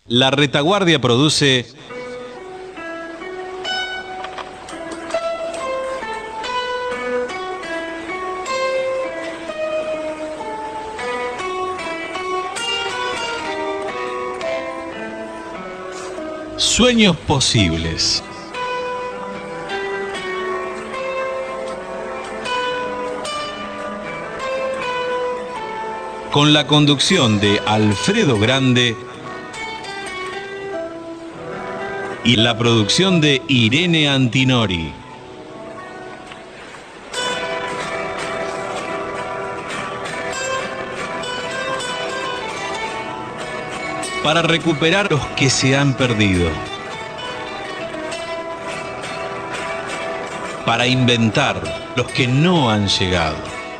La Retaguardia produce Sueños Posibles. Con la conducción de Alfredo Grande y la producción de Irene Antinori. Para recuperar los que se han perdido. Para inventar los que no han llegado.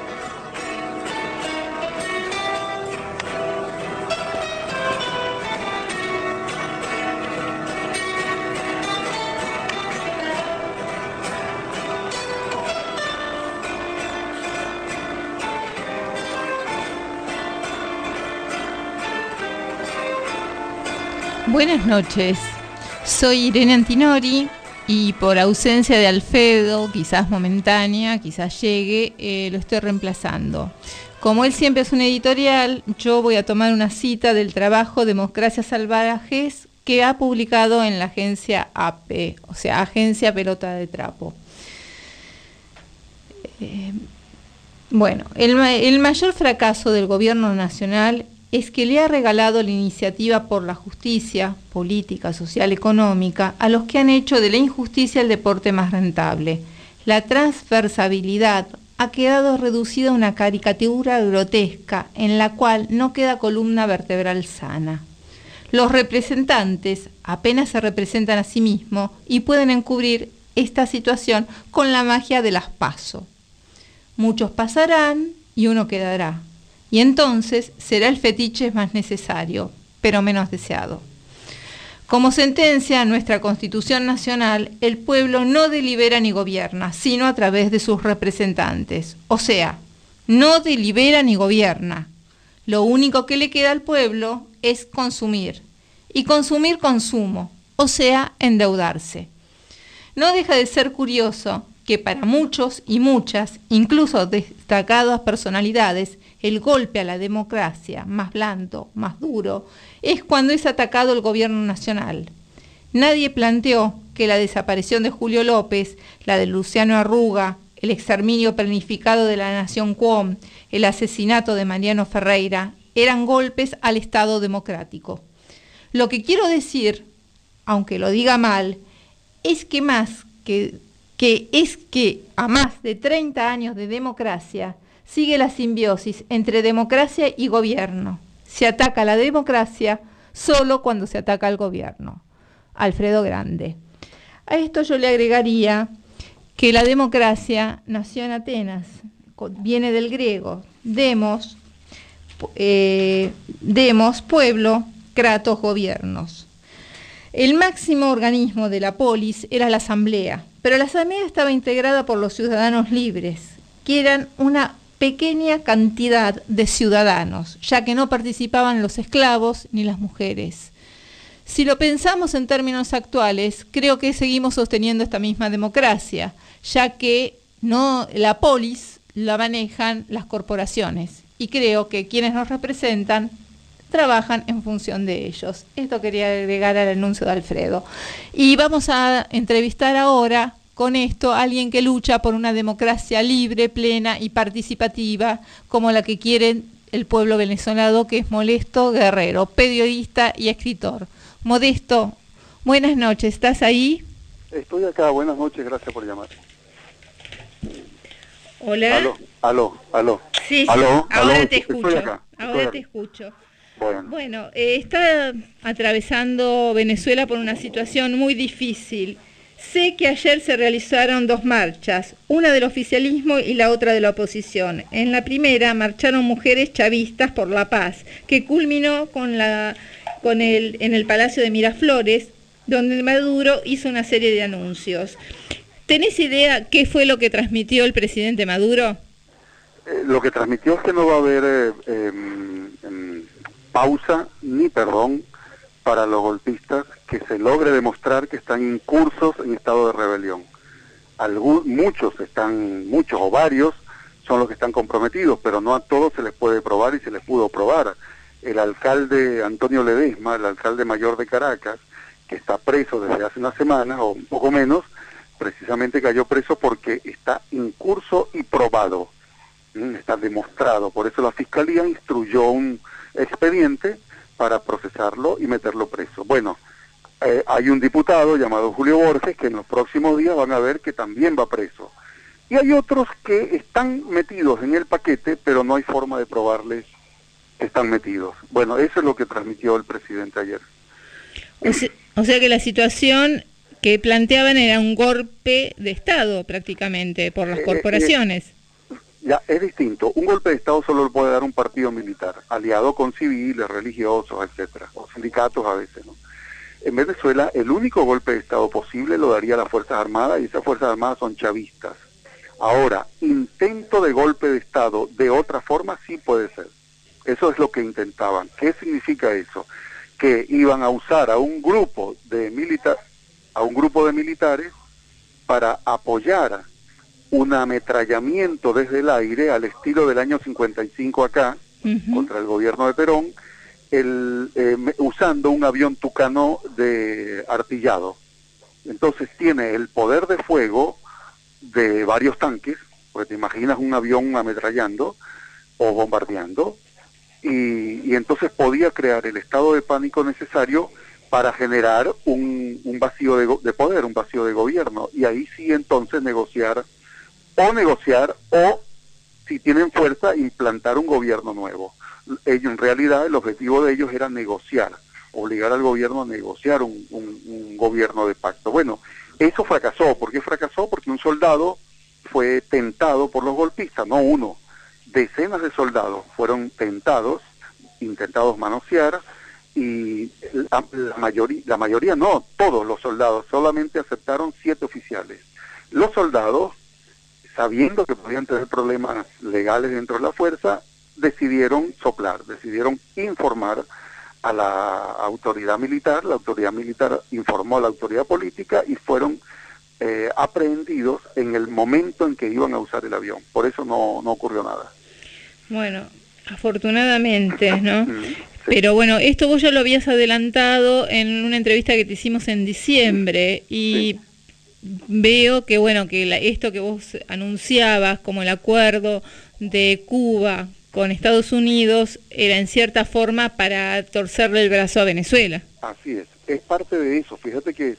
Buenas noches, soy Irene Antinori y por ausencia de Alfredo, quizás momentánea, quizás llegue, lo estoy reemplazando. Como él siempre es un editorial, yo voy a tomar una cita del trabajo Democracias Salvajes que ha publicado en la agencia AP, o sea, Agencia Pelota de Trapo. Bueno, el mayor fracaso del gobierno nacional es que le ha regalado la iniciativa por la justicia política, social, económica a los que han hecho de la injusticia el deporte más rentable. La transversabilidad ha quedado reducida a una caricatura grotesca en la cual no queda columna vertebral sana. Los representantes apenas se representan a sí mismos y pueden encubrir esta situación con la magia de las PASO. Muchos pasarán y uno quedará. Y entonces será el fetiche más necesario, pero menos deseado. Como sentencia nuestra Constitución Nacional, el pueblo no delibera ni gobierna, sino a través de sus representantes. O sea, no delibera ni gobierna. Lo único que le queda al pueblo es consumir. Y consumir consumo, o sea, endeudarse. No deja de ser curioso que para muchos y muchas, incluso destacadas personalidades, el golpe a la democracia, más blando, más duro, es cuando es atacado el gobierno nacional. Nadie planteó que la desaparición de Julio López, la de Luciano Arruga, el exterminio planificado de la Nación Cuom, el asesinato de Mariano Ferreira, eran golpes al Estado democrático. Lo que quiero decir, aunque lo diga mal, es que a más de 30 años de democracia, sigue la simbiosis entre democracia y gobierno. Se ataca la democracia solo cuando se ataca al gobierno. Alfredo Grande. A esto yo le agregaría que la democracia nació en Atenas, viene del griego, demos, pueblo, kratos, gobiernos. El máximo organismo de la polis era la asamblea, pero la asamblea estaba integrada por los ciudadanos libres, que eran una pequeña cantidad de ciudadanos, ya que no participaban los esclavos ni las mujeres. Si lo pensamos en términos actuales, creo que seguimos sosteniendo esta misma democracia, ya que la polis la manejan las corporaciones, y creo que quienes nos representan trabajan en función de ellos. Esto quería agregar al anuncio de Alfredo. Y vamos a entrevistar ahora con esto a alguien que lucha por una democracia libre, plena y participativa, como la que quiere el pueblo venezolano, que es Modesto Guerrero, periodista y escritor. Modesto, buenas noches, ¿estás ahí? Estoy acá, buenas noches, gracias por llamar. Hola. Aló. Sí, ahora te escucho. Ahora te escucho. Bueno, está atravesando Venezuela por una situación muy difícil. Sé que ayer se realizaron dos marchas, una del oficialismo y la otra de la oposición. En la primera marcharon mujeres chavistas por la paz, que culminó en el Palacio de Miraflores, donde Maduro hizo una serie de anuncios. ¿Tenés idea qué fue lo que transmitió el presidente Maduro? Lo que transmitió es que no va a haber pausa ni perdón para los golpistas que se logre demostrar que están incursos en estado de rebelión. Muchos o varios son los que están comprometidos, pero no a todos se les puede probar y se les pudo probar. El alcalde Antonio Ledesma, el alcalde mayor de Caracas, que está preso desde hace una semana o un poco menos, precisamente cayó preso porque está incurso y probado, está demostrado. Por eso la Fiscalía instruyó un expediente para procesarlo y meterlo preso. Bueno, hay un diputado llamado Julio Borges que en los próximos días van a ver que también va preso. Y hay otros que están metidos en el paquete, pero no hay forma de probarles que están metidos. Bueno, eso es lo que transmitió el presidente ayer. O sea que la situación que planteaban era un golpe de Estado prácticamente por las corporaciones. Ya, es distinto. Un golpe de Estado solo lo puede dar un partido militar, aliado con civiles, religiosos, etcétera, o sindicatos a veces, ¿no? En Venezuela, el único golpe de Estado posible lo daría las Fuerzas Armadas, y esas Fuerzas Armadas son chavistas. Ahora, intento de golpe de Estado de otra forma sí puede ser. Eso es lo que intentaban. ¿Qué significa eso? Que iban a usar a un grupo de militares para apoyar un ametrallamiento desde el aire al estilo del año 55 acá, contra el gobierno de Perón, usando un avión Tucano de artillado. Entonces tiene el poder de fuego de varios tanques, porque te imaginas un avión ametrallando o bombardeando, y entonces podía crear el estado de pánico necesario para generar un vacío de poder, un vacío de gobierno, y ahí sí entonces negociar, o si tienen fuerza, implantar un gobierno nuevo. Ellos, en realidad, el objetivo de ellos era negociar, obligar al gobierno a negociar un gobierno de pacto. Bueno, eso fracasó. ¿Por qué fracasó? Porque un soldado fue tentado por los golpistas, no uno. Decenas de soldados fueron intentados manosear, y la mayoría no, todos los soldados, solamente aceptaron 7 oficiales. Los soldados, sabiendo que podían tener problemas legales dentro de la fuerza, decidieron informar a la autoridad militar informó a la autoridad política y fueron aprehendidos en el momento en que iban a usar el avión. Por eso no ocurrió nada. Bueno, afortunadamente, ¿no? Sí. Pero bueno, esto vos ya lo habías adelantado en una entrevista que te hicimos en diciembre, y veo que, bueno, que esto que vos anunciabas como el acuerdo de Cuba con Estados Unidos era en cierta forma para torcerle el brazo a Venezuela. Así es parte de eso. Fíjate que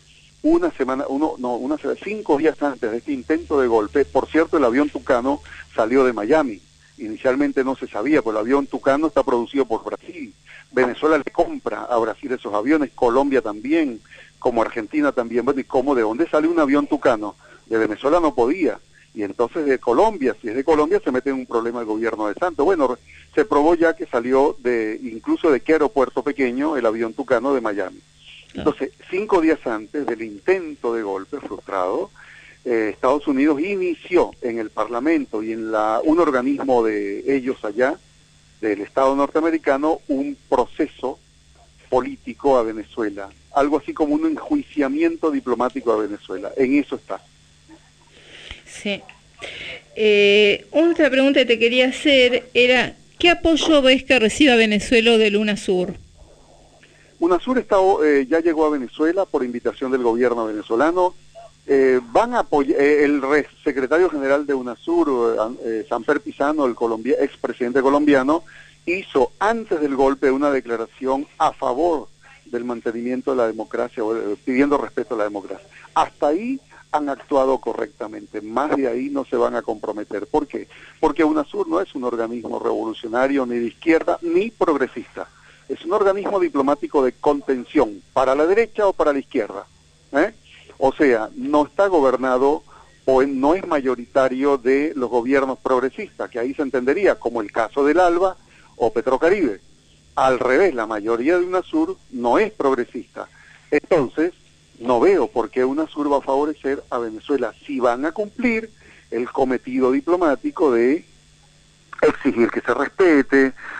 5 días antes de este intento de golpe, por cierto, el avión Tucano salió de Miami. Inicialmente no se sabía, pero el avión Tucano está producido por Brasil. Venezuela le compra a Brasil esos aviones, Colombia también, como Argentina también. Bueno, ¿y cómo? ¿De dónde sale un avión Tucano? De Venezuela no podía. Y entonces de Colombia, si es de Colombia, se mete en un problema el gobierno de Santos. Bueno, se probó ya que salió incluso de qué aeropuerto pequeño el avión Tucano de Miami. Entonces, 5 días antes del intento de golpe frustrado, Estados Unidos inició en el Parlamento y en un organismo de ellos allá, del Estado norteamericano, un proceso político a Venezuela, algo así como un enjuiciamiento diplomático a Venezuela. En eso está. Sí. Otra pregunta que te quería hacer era, ¿qué apoyo ves que reciba Venezuela del UNASUR? UNASUR ya llegó a Venezuela por invitación del gobierno venezolano. Van a apoyar, el secretario general de UNASUR, Samper Pizano, el expresidente colombiano, hizo antes del golpe una declaración a favor del mantenimiento de la democracia, pidiendo respeto a la democracia. Hasta ahí han actuado correctamente, más de ahí no se van a comprometer. ¿Por qué? Porque UNASUR no es un organismo revolucionario, ni de izquierda, ni progresista. Es un organismo diplomático de contención, para la derecha o para la izquierda. O sea, no está gobernado o no es mayoritario de los gobiernos progresistas, que ahí se entendería, como el caso del ALBA o Petrocaribe. Al revés, la mayoría de UNASUR no es progresista. Entonces, no veo por qué UNASUR va a favorecer a Venezuela si van a cumplir el cometido diplomático de exigir que se respete,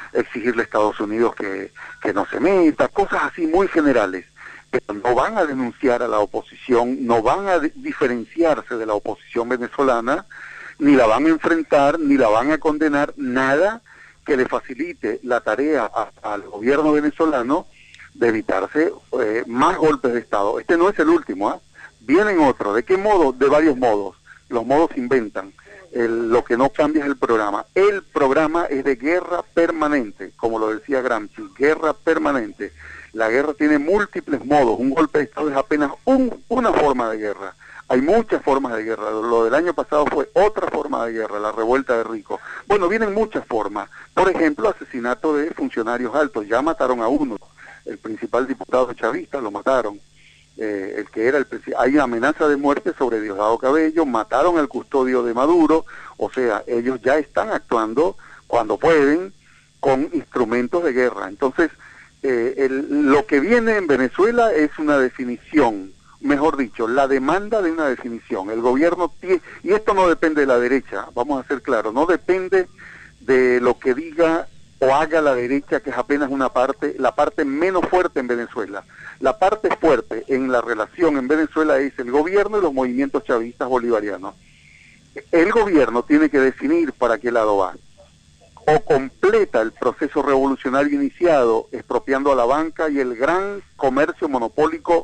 exigirle a Estados Unidos que no se meta, cosas así muy generales. Pero no van a denunciar a la oposición, no van a diferenciarse de la oposición venezolana, ni la van a enfrentar, ni la van a condenar, nada que le facilite la tarea al gobierno venezolano de evitarse más golpes de Estado. Este no es el último, ¿eh? Vienen otros. ¿De qué modo? De varios modos. Los modos se inventan. Lo que no cambia es el programa. El programa es de guerra permanente, como lo decía Gramsci, guerra permanente. La guerra tiene múltiples modos. Un golpe de Estado es apenas una forma de guerra. Hay muchas formas de guerra. Lo del año pasado fue otra forma de guerra, la revuelta de Rico. Bueno, vienen muchas formas. Por ejemplo, asesinato de funcionarios altos. Ya mataron a uno. El principal diputado chavista lo mataron. El que era hay amenaza de muerte sobre Diosdado Cabello. Mataron al custodio de Maduro. O sea, ellos ya están actuando cuando pueden con instrumentos de guerra. Entonces, lo que viene en Venezuela es una definición, mejor dicho, la demanda de una definición. El gobierno tiene, y esto no depende de la derecha, vamos a ser claros, no depende de lo que diga o haga la derecha, que es apenas una parte, la parte menos fuerte en Venezuela. La parte fuerte en la relación en Venezuela es el gobierno y los movimientos chavistas bolivarianos. El gobierno tiene que definir para qué lado va. O completa el proceso revolucionario iniciado, expropiando a la banca y el gran comercio monopólico,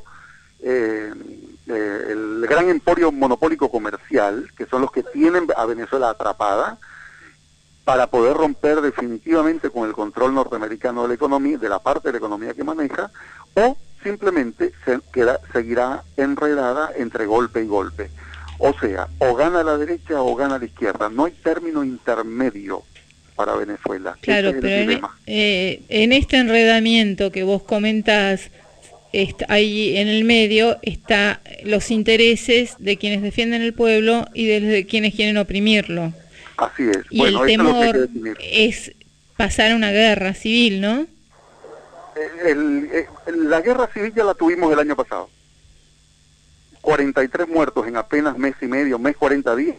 el gran emporio monopólico comercial, que son los que tienen a Venezuela atrapada, para poder romper definitivamente con el control norteamericano de la economía, de la parte de la economía que maneja, o simplemente seguirá enredada entre golpe y golpe. O sea, o gana la derecha o gana la izquierda. No hay término intermedio para Venezuela. Claro, pero en este enredamiento que vos comentás, ahí en el medio está los intereses de quienes defienden el pueblo y de quienes quieren oprimirlo. Así es. Y bueno, el temor es pasar a una guerra civil, ¿no? La guerra civil ya la tuvimos el año pasado. 43 muertos en apenas mes y medio, mes 40 días,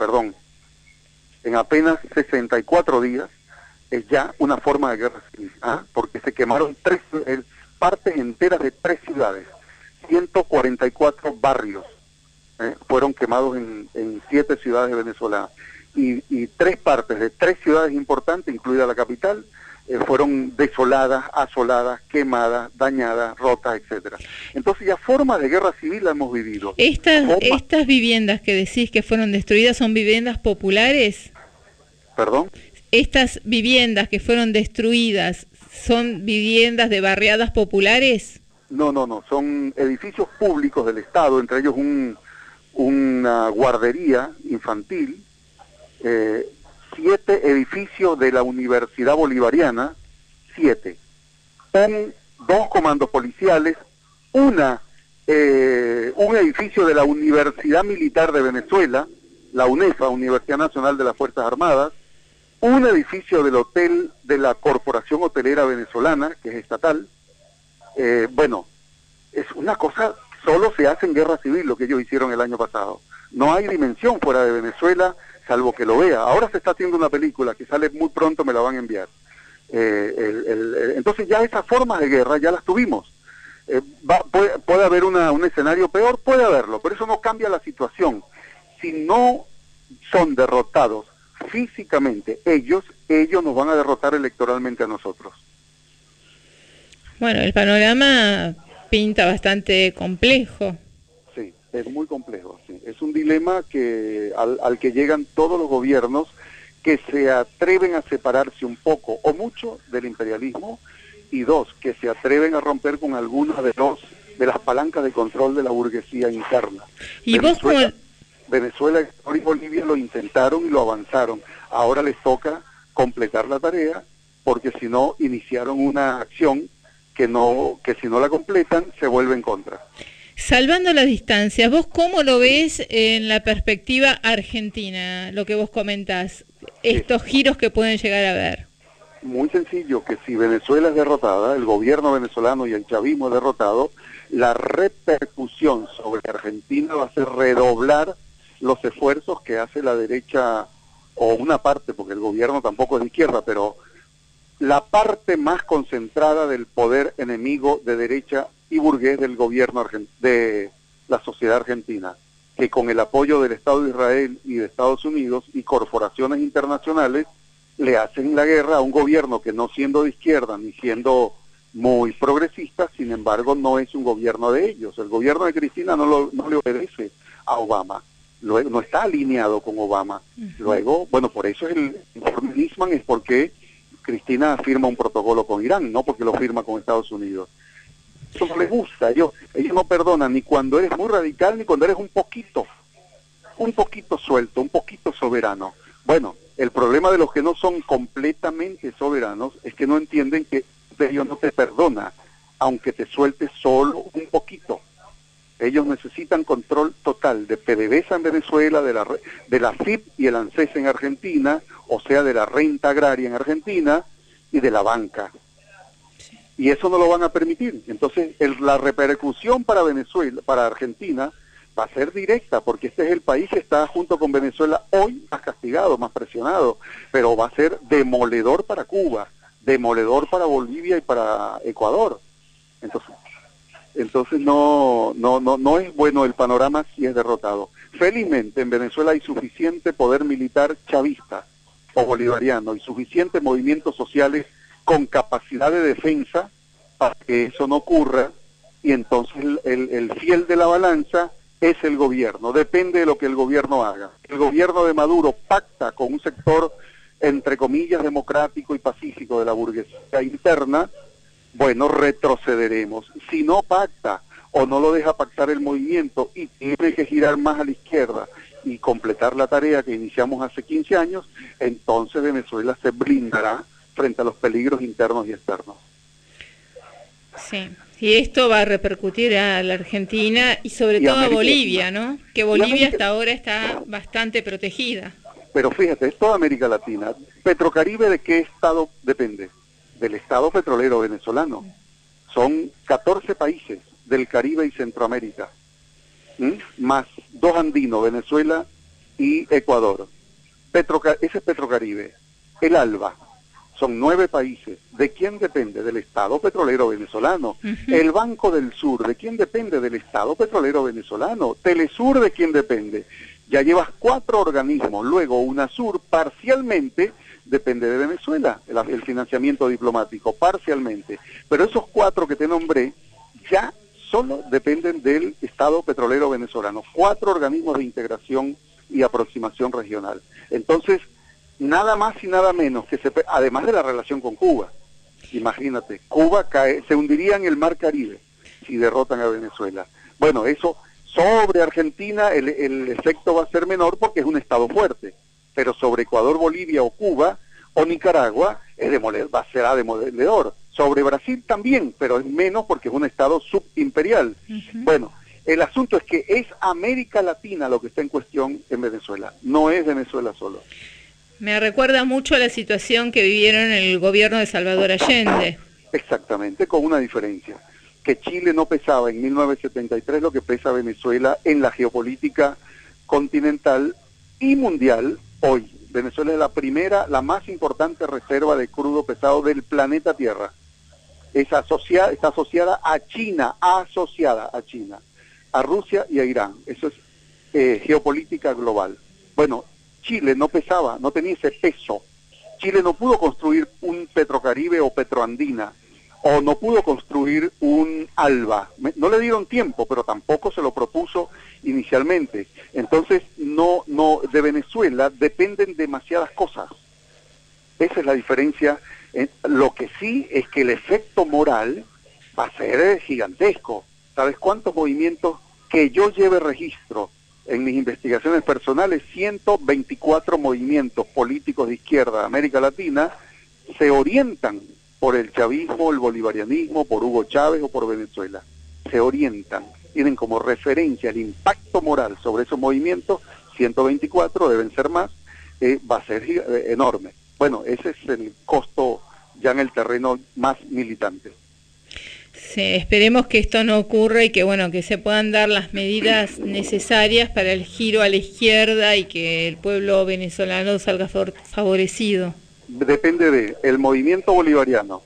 en apenas 64 días, es ya una forma de guerra civil, porque se quemaron partes enteras de 3 ciudades, 144 barrios fueron quemados en 7 ciudades venezolanas, y 3 partes de 3 ciudades importantes, incluida la capital, fueron desoladas, asoladas, quemadas, dañadas, rotas, etcétera. Entonces ya formas de guerra civil la hemos vivido. ¿Estas viviendas que decís que fueron destruidas son viviendas populares? ¿Perdón? ¿Estas viviendas que fueron destruidas son viviendas de barriadas populares? No, son edificios públicos del Estado, entre ellos una guardería infantil, 7 edificios de la Universidad Bolivariana, 7, 2 comandos policiales, un edificio de la Universidad Militar de Venezuela, la UNEFA, Universidad Nacional de las Fuerzas Armadas, un edificio del hotel de la Corporación Hotelera Venezolana, que es estatal. Bueno, es una cosa, solo se hace en guerra civil lo que ellos hicieron el año pasado. No hay dimensión fuera de Venezuela, salvo que lo vea. Ahora se está haciendo una película que sale muy pronto, me la van a enviar. Entonces ya esas formas de guerra ya las tuvimos. Puede haber un escenario peor, puede haberlo, pero eso no cambia la situación. Si no son derrotados físicamente ellos nos van a derrotar electoralmente a nosotros. Bueno, el panorama pinta bastante complejo. Sí, es muy complejo. Sí. Es un dilema que al que llegan todos los gobiernos que se atreven a separarse un poco o mucho del imperialismo, y 2, que se atreven a romper con algunas de las palancas de control de la burguesía interna. ¿Y Venezuela y Bolivia lo intentaron y lo avanzaron. Ahora les toca completar la tarea, porque si no iniciaron una acción que si no la completan se vuelve en contra. Salvando las distancias, ¿vos cómo lo ves en la perspectiva argentina, lo que vos comentás, estos giros que pueden llegar a haber? Muy sencillo, que si Venezuela es derrotada, el gobierno venezolano y el chavismo es derrotado, la repercusión sobre Argentina va a ser redoblar los esfuerzos que hace la derecha, o una parte, porque el gobierno tampoco es de izquierda, pero la parte más concentrada del poder enemigo de derecha y burgués del gobierno de la sociedad argentina, que con el apoyo del Estado de Israel y de Estados Unidos y corporaciones internacionales le hacen la guerra a un gobierno que, no siendo de izquierda ni siendo muy progresista, sin embargo no es un gobierno de ellos. El gobierno de Cristina no le obedece a Obama, luego no está alineado con Obama. Luego, bueno, por eso es el informe Nisman, es porque Cristina firma un protocolo con Irán, no porque lo firma con Estados Unidos. Eso no les gusta, ellos no perdonan ni cuando eres muy radical ni cuando eres un poquito suelto, un poquito soberano. Bueno, el problema de los que no son completamente soberanos es que no entienden que ellos no te perdona, aunque te sueltes solo un poquito. Ellos necesitan control total de PDVSA en Venezuela, de la FIP y el ANSES en Argentina, o sea, de la renta agraria en Argentina y de la banca. Y eso no lo van a permitir. Entonces, la repercusión para Venezuela, para Argentina, va a ser directa, porque este es el país que está junto con Venezuela hoy más castigado, más presionado, pero va a ser demoledor para Cuba, demoledor para Bolivia y para Ecuador. Entonces no es bueno el panorama si es derrotado. Felizmente en Venezuela hay suficiente poder militar chavista o bolivariano y suficientes movimientos sociales con capacidad de defensa para que eso no ocurra, y entonces el fiel de la balanza es el gobierno, depende de lo que el gobierno haga. El gobierno de Maduro pacta con un sector, entre comillas, democrático y pacífico de la burguesía interna, bueno, retrocederemos. Si no pacta o no lo deja pactar el movimiento y tiene que girar más a la izquierda y completar la tarea que iniciamos hace 15 años, entonces Venezuela se blindará frente a los peligros internos y externos. Sí, y esto va a repercutir a la Argentina y sobre todo a Bolivia, ¿no? Que Bolivia hasta ahora está bastante protegida. Pero fíjate, es toda América Latina. Petrocaribe, ¿de qué estado depende? Del Estado petrolero venezolano. Son 14 países del Caribe y Centroamérica, más 2 andinos, Venezuela y Ecuador. Ese es Petrocaribe. El ALBA, son 9 países. ¿De quién depende? Del Estado petrolero venezolano. El Banco del Sur, ¿de quién depende? Del Estado petrolero venezolano. Telesur, ¿de quién depende? Ya llevas 4 organismos. Luego UNASUR parcialmente depende de Venezuela, el financiamiento diplomático, parcialmente. Pero esos 4 que te nombré ya solo dependen del Estado petrolero venezolano. 4 organismos de integración y aproximación regional. Entonces, nada más y nada menos que además de la relación con Cuba. Imagínate, Cuba se hundiría en el Mar Caribe si derrotan a Venezuela. Bueno, eso sobre Argentina el efecto va a ser menor porque es un estado fuerte, pero sobre Ecuador, Bolivia o Cuba o Nicaragua será demoledor. Sobre Brasil también, pero es menos porque es un estado subimperial. Bueno, el asunto es que es América Latina lo que está en cuestión en Venezuela, no es Venezuela solo. Me recuerda mucho a la situación que vivieron en el gobierno de Salvador Allende. Exactamente, con una diferencia, que Chile no pesaba en 1973 lo que pesa Venezuela en la geopolítica continental y mundial hoy. Venezuela es la más importante reserva de crudo pesado del planeta Tierra. Está asociada a China, a Rusia y a Irán. Eso es geopolítica global. Bueno, Chile no pesaba, no tenía ese peso. Chile no pudo construir un Petrocaribe o Petroandina, o no pudo construir un ALBA. No le dieron tiempo, pero tampoco se lo propuso inicialmente. Entonces, de Venezuela dependen demasiadas cosas. Esa es la diferencia. Lo que sí es que el efecto moral va a ser gigantesco. ¿Sabes cuántos movimientos que yo lleve registro en mis investigaciones personales? 124 movimientos políticos de izquierda de América Latina se orientan por el chavismo, el bolivarianismo, por Hugo Chávez o por Venezuela. Se orientan, tienen como referencia el impacto moral sobre esos movimientos. 124, deben ser más, va a ser enorme. Bueno, ese es el costo ya en el terreno más militante. Sí, esperemos que esto no ocurra y que que se puedan dar las medidas necesarias para el giro a la izquierda y que el pueblo venezolano salga favorecido. depende de el movimiento bolivariano,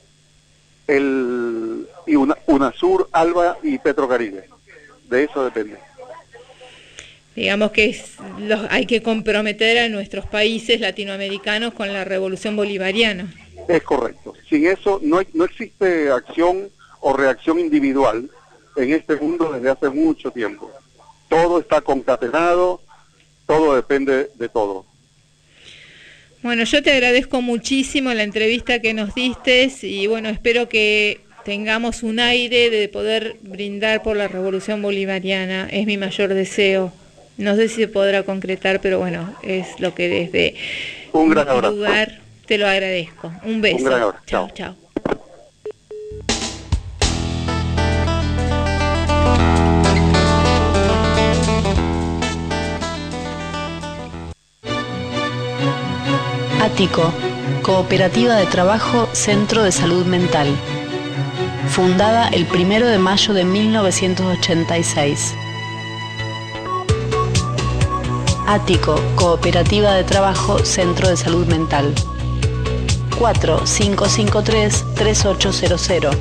y UNASUR, ALBA y Petrocaribe. De eso depende. Digamos que hay que comprometer a nuestros países latinoamericanos con la revolución bolivariana. Es correcto. Sin eso no existe acción o reacción individual en este mundo desde hace mucho tiempo. Todo está concatenado, todo depende de todo. Bueno, yo te agradezco muchísimo la entrevista que nos diste y bueno, espero que tengamos un aire de poder brindar por la revolución bolivariana. Es mi mayor deseo. No sé si se podrá concretar, pero bueno, es lo que desde un gran abrazo. Lugar te lo agradezco. Un beso. Un gran abrazo. Chao, chao. Ático, Cooperativa de Trabajo Centro de Salud Mental. Fundada el 1 de mayo de 1986. Ático, Cooperativa de Trabajo Centro de Salud Mental. 4553-3800.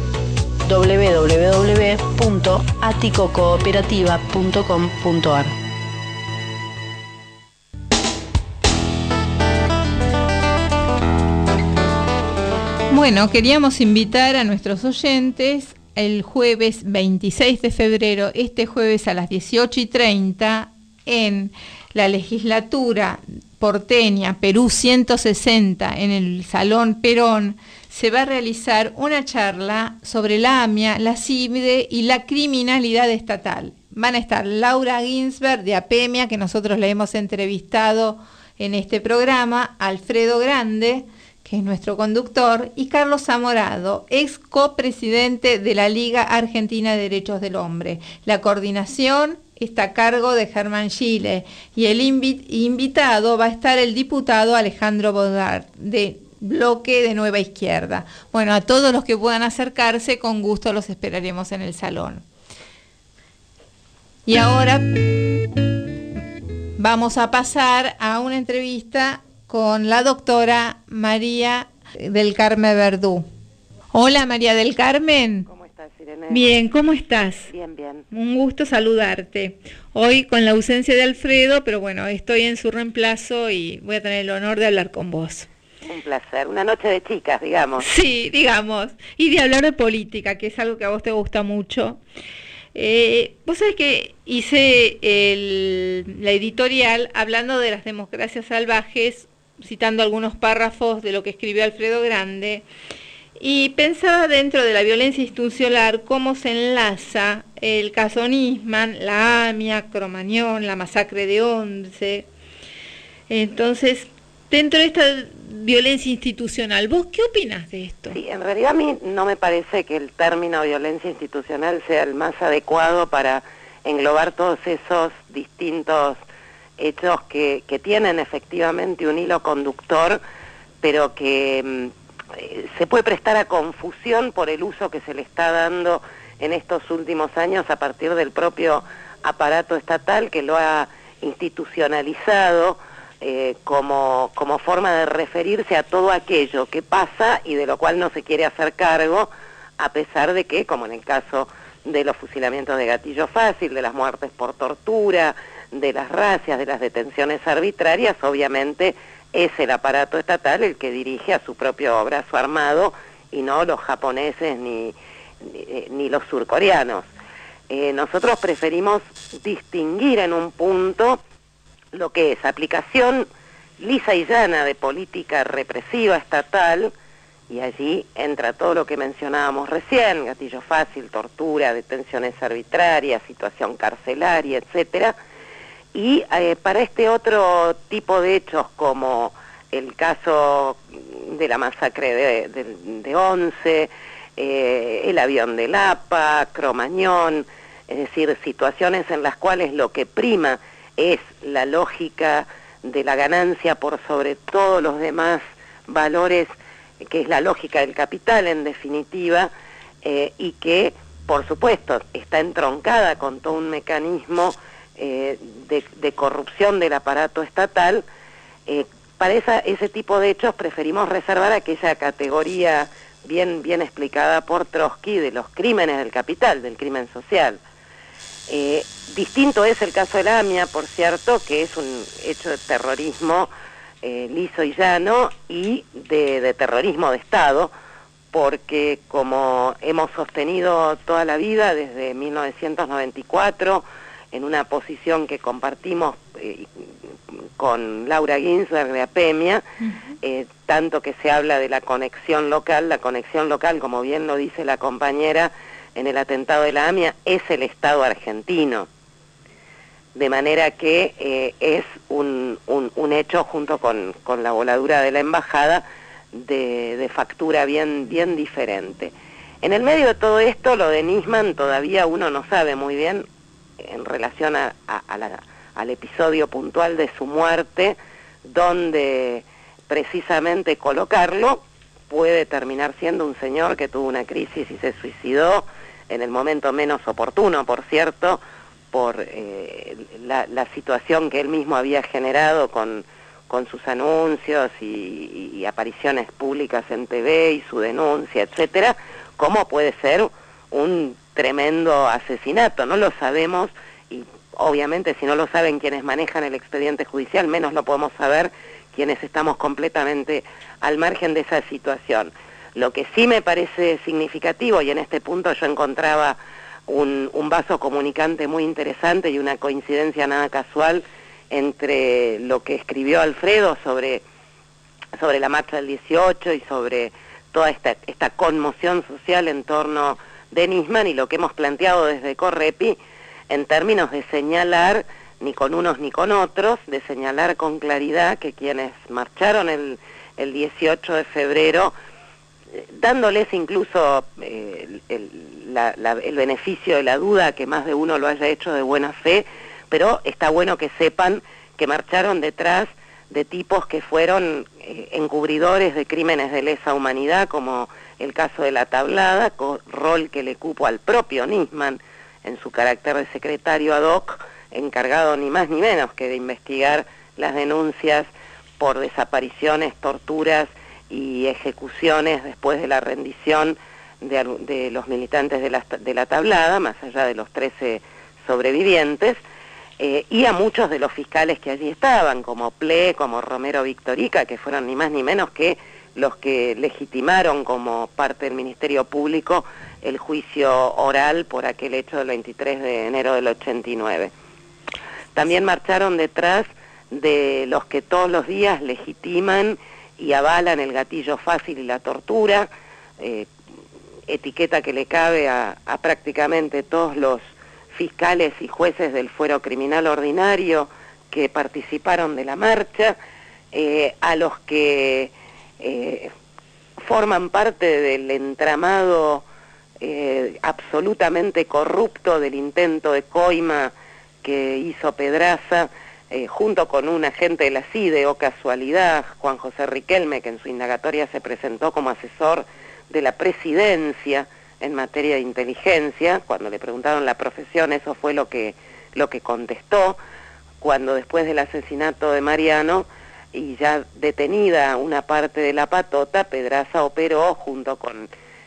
www.aticocooperativa.com.ar. Bueno, queríamos invitar a nuestros oyentes el jueves 26 de febrero, este jueves a las 18:30, en la legislatura porteña Perú 160, en el Salón Perón, se va a realizar una charla sobre la AMIA, la CIVDE y la criminalidad estatal. Van a estar Laura Ginsberg de APEMIA, que nosotros la hemos entrevistado en este programa, Alfredo Grande, que es nuestro conductor, y Carlos Zamorado, ex copresidente de la Liga Argentina de Derechos del Hombre. La coordinación está a cargo de Germán Gile y el invitado va a estar el diputado Alejandro Bodart, de Bloque de Nueva Izquierda. Bueno, a todos los que puedan acercarse, con gusto los esperaremos en el salón. Y ahora vamos a pasar a una entrevista con la doctora María del Carmen Verdú. Hola, María del Carmen. ¿Cómo estás, Irene? Bien, ¿cómo estás? Bien, bien. Un gusto saludarte. Hoy con la ausencia de Alfredo, pero bueno, estoy en su reemplazo y voy a tener el honor de hablar con vos. Un placer. Una noche de chicas, digamos. Sí, digamos. Y de hablar de política, que es algo que a vos te gusta mucho. Vos sabés que hice la editorial hablando de las democracias salvajes, citando algunos párrafos de lo que escribió Alfredo Grande, y pensaba dentro de la violencia institucional cómo se enlaza el caso Nisman, la AMIA, Cromañón, la masacre de Once. Entonces, dentro de esta violencia institucional, ¿vos qué opinás de esto? Sí, en realidad a mí no me parece que el término violencia institucional sea el más adecuado para englobar todos esos distintos hechos que tienen efectivamente un hilo conductor, pero que se puede prestar a confusión por el uso que se le está dando en estos últimos años a partir del propio aparato estatal, que lo ha institucionalizado como forma de referirse a todo aquello que pasa y de lo cual no se quiere hacer cargo, a pesar de que, como en el caso de los fusilamientos de gatillo fácil, de las muertes por tortura, de las racias, de las detenciones arbitrarias, obviamente es el aparato estatal el que dirige a su propio brazo armado y no los japoneses ni los surcoreanos. Nosotros preferimos distinguir en un punto lo que es aplicación lisa y llana de política represiva estatal, y allí entra todo lo que mencionábamos recién, gatillo fácil, tortura, detenciones arbitrarias, situación carcelaria, etcétera. Y para este otro tipo de hechos, como el caso de la masacre de Once, el avión del APA, Cromañón, es decir, situaciones en las cuales lo que prima es la lógica de la ganancia por sobre todos los demás valores, que es la lógica del capital en definitiva, y que por supuesto está entroncada con todo un mecanismo de corrupción del aparato estatal, para ese tipo de hechos preferimos reservar aquella categoría bien explicada por Trotsky de los crímenes del capital, del crimen social. Distinto es el caso de la AMIA, por cierto, que es un hecho de terrorismo liso y llano y de terrorismo de Estado, porque como hemos sostenido toda la vida desde 1994, en una posición que compartimos con Laura Ginsberg de APEMIA, tanto que se habla de la conexión local, como bien lo dice la compañera en el atentado de la AMIA, es el Estado argentino. De manera que es un hecho, junto con la voladura de la embajada, de factura bien diferente. En el medio de todo esto, lo de Nisman todavía uno no sabe muy bien en relación al episodio puntual de su muerte, donde precisamente colocarlo. Puede terminar siendo un señor que tuvo una crisis y se suicidó en el momento menos oportuno, por cierto, por la situación que él mismo había generado con sus anuncios y apariciones públicas en TV y su denuncia, etcétera, como puede ser un tremendo asesinato. No lo sabemos, y obviamente si no lo saben quienes manejan el expediente judicial, menos lo podemos saber quienes estamos completamente al margen de esa situación. Lo que sí me parece significativo, y en este punto yo encontraba un vaso comunicante muy interesante y una coincidencia nada casual entre lo que escribió Alfredo sobre la marcha del 18 y sobre toda esta conmoción social en torno de Nisman, y lo que hemos planteado desde Correpi en términos de señalar, ni con unos ni con otros, de señalar con claridad que quienes marcharon el 18 de febrero, dándoles incluso el beneficio de la duda, que más de uno lo haya hecho de buena fe, pero está bueno que sepan que marcharon detrás de tipos que fueron encubridores de crímenes de lesa humanidad, como el caso de La Tablada, rol que le cupo al propio Nisman en su carácter de secretario ad hoc, encargado ni más ni menos que de investigar las denuncias por desapariciones, torturas y ejecuciones después de la rendición de los militantes de la Tablada, más allá de los 13 sobrevivientes, y a muchos de los fiscales que allí estaban, como Ple, como Romero Victorica, que fueron ni más ni menos que los que legitimaron como parte del Ministerio Público el juicio oral por aquel hecho del 23 de enero del 89. También marcharon detrás de los que todos los días legitiman y avalan el gatillo fácil y la tortura, etiqueta que le cabe a prácticamente todos los fiscales y jueces del fuero criminal ordinario que participaron de la marcha, a los que forman parte del entramado absolutamente corrupto del intento de coima que hizo Pedraza, junto con un agente de la CIDE, o casualidad, Juan José Riquelme, que en su indagatoria se presentó como asesor de la presidencia en materia de inteligencia. Cuando le preguntaron la profesión, eso fue lo que contestó, cuando después del asesinato de Mariano, y ya detenida una parte de la patota, Pedraza operó junto con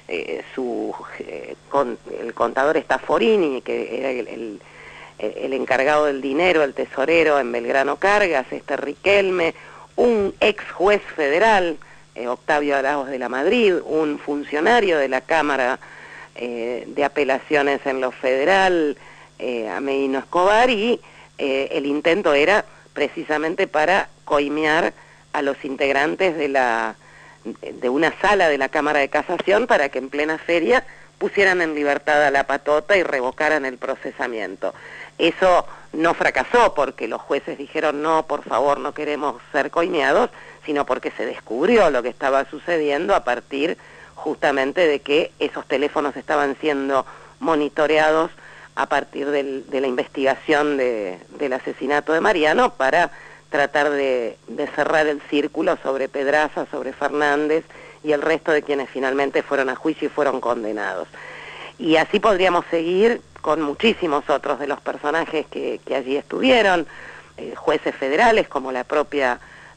con el contador Stafforini, que era el encargado del dinero, el tesorero en Belgrano Cargas, Riquelme, un ex juez federal, Octavio Arauz de la Madrid, un funcionario de la Cámara de Apelaciones en lo federal, Ameino Escobar, y el intento era precisamente para coimear a los integrantes de una sala de la Cámara de Casación para que en plena feria pusieran en libertad a la patota y revocaran el procesamiento. Eso no fracasó porque los jueces dijeron no, por favor, no queremos ser coimeados, sino porque se descubrió lo que estaba sucediendo a partir justamente de que esos teléfonos estaban siendo monitoreados a partir de la investigación del asesinato de Mariano, para tratar de cerrar el círculo sobre Pedraza, sobre Fernández y el resto de quienes finalmente fueron a juicio y fueron condenados. Y así podríamos seguir con muchísimos otros de los personajes que allí estuvieron, jueces federales como la propia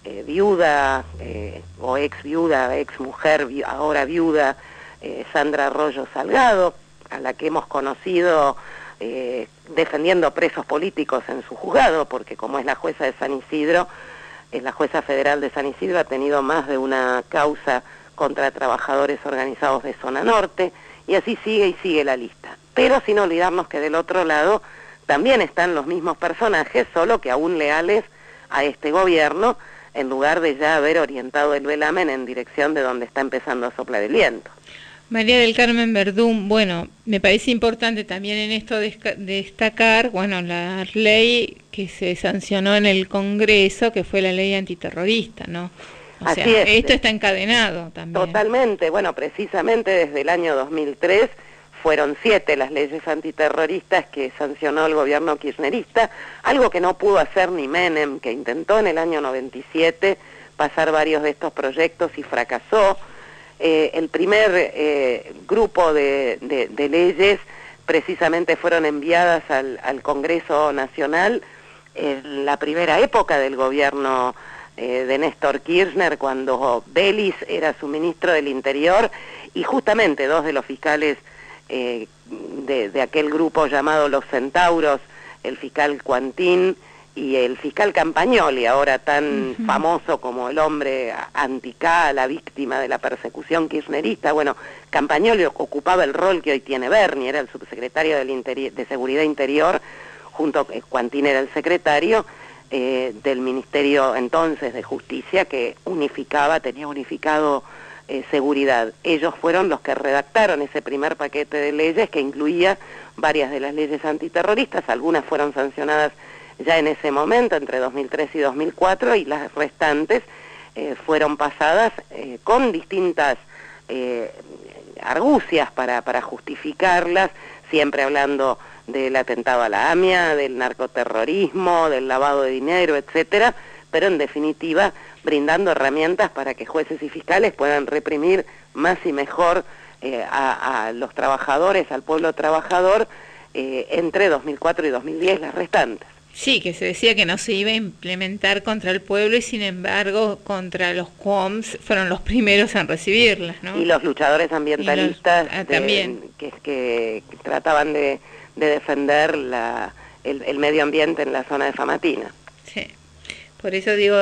viuda o ex viuda, ex mujer, ahora viuda, Sandra Arroyo Salgado, a la que hemos conocido defendiendo presos políticos en su juzgado, porque como es la jueza de San Isidro, la jueza federal de San Isidro ha tenido más de una causa contra trabajadores organizados de Zona Norte, y así sigue y sigue la lista. Pero sin olvidarnos que del otro lado también están los mismos personajes, solo que aún leales a este gobierno, en lugar de ya haber orientado el velamen en dirección de donde está empezando a soplar el viento. María del Carmen Verdún, bueno, me parece importante también en esto destacar, bueno, la ley que se sancionó en el Congreso, que fue la ley antiterrorista, ¿no? O sea, esto está encadenado también. Totalmente, bueno, precisamente desde el año 2003 fueron 7 las leyes antiterroristas que sancionó el gobierno kirchnerista, algo que no pudo hacer ni Menem, que intentó en el año 97 pasar varios de estos proyectos y fracasó. El primer grupo de leyes precisamente fueron enviadas al Congreso Nacional en la primera época del gobierno de Néstor Kirchner, cuando Belis era su ministro del Interior, y justamente 2 de los fiscales de aquel grupo llamado Los Centauros, el fiscal Cuantín y el fiscal Campagnoli, ahora tan famoso como el hombre anti-K, la víctima de la persecución kirchnerista. Bueno, Campagnoli ocupaba el rol que hoy tiene Berni, era el subsecretario de Seguridad Interior, junto con Cuantín era el secretario del Ministerio entonces de Justicia, que tenía unificado seguridad. Ellos fueron los que redactaron ese primer paquete de leyes que incluía varias de las leyes antiterroristas, algunas fueron sancionadas ya en ese momento, entre 2003 y 2004, y las restantes fueron pasadas con distintas argucias para justificarlas, siempre hablando del atentado a la AMIA, del narcoterrorismo, del lavado de dinero, etcétera, pero en definitiva brindando herramientas para que jueces y fiscales puedan reprimir más y mejor a los trabajadores, al pueblo trabajador, entre 2004 y 2010 las restantes. Sí, que se decía que no se iba a implementar contra el pueblo y sin embargo contra los QOMS fueron los primeros en recibirlas, ¿no? Y los luchadores ambientalistas también. Que trataban de defender el medio ambiente en la zona de Famatina. Sí, por eso digo,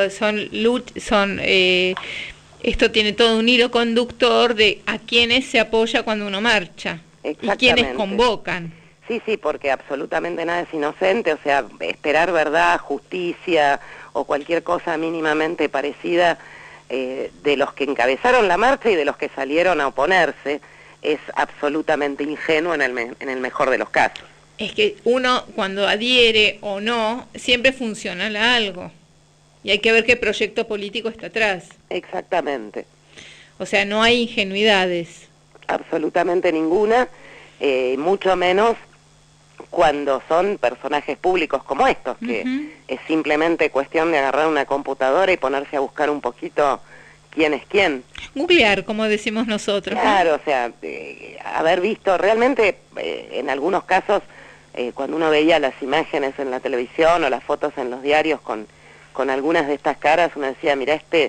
esto tiene todo un hilo conductor de a quienes se apoya cuando uno marcha y quienes convocan. Sí, porque absolutamente nada es inocente, o sea, esperar verdad, justicia o cualquier cosa mínimamente parecida de los que encabezaron la marcha y de los que salieron a oponerse es absolutamente ingenuo en el mejor de los casos. Es que uno cuando adhiere o no, siempre funciona algo y hay que ver qué proyecto político está atrás. Exactamente. O sea, no hay ingenuidades. Absolutamente ninguna, mucho menos cuando son personajes públicos como estos, que es simplemente cuestión de agarrar una computadora y ponerse a buscar un poquito quién es quién. Googlear, como decimos nosotros. Claro, ¿no? O sea, haber visto realmente, en algunos casos, cuando uno veía las imágenes en la televisión o las fotos en los diarios con algunas de estas caras, uno decía, mira, este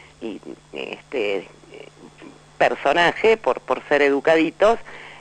personaje, por ser educaditos,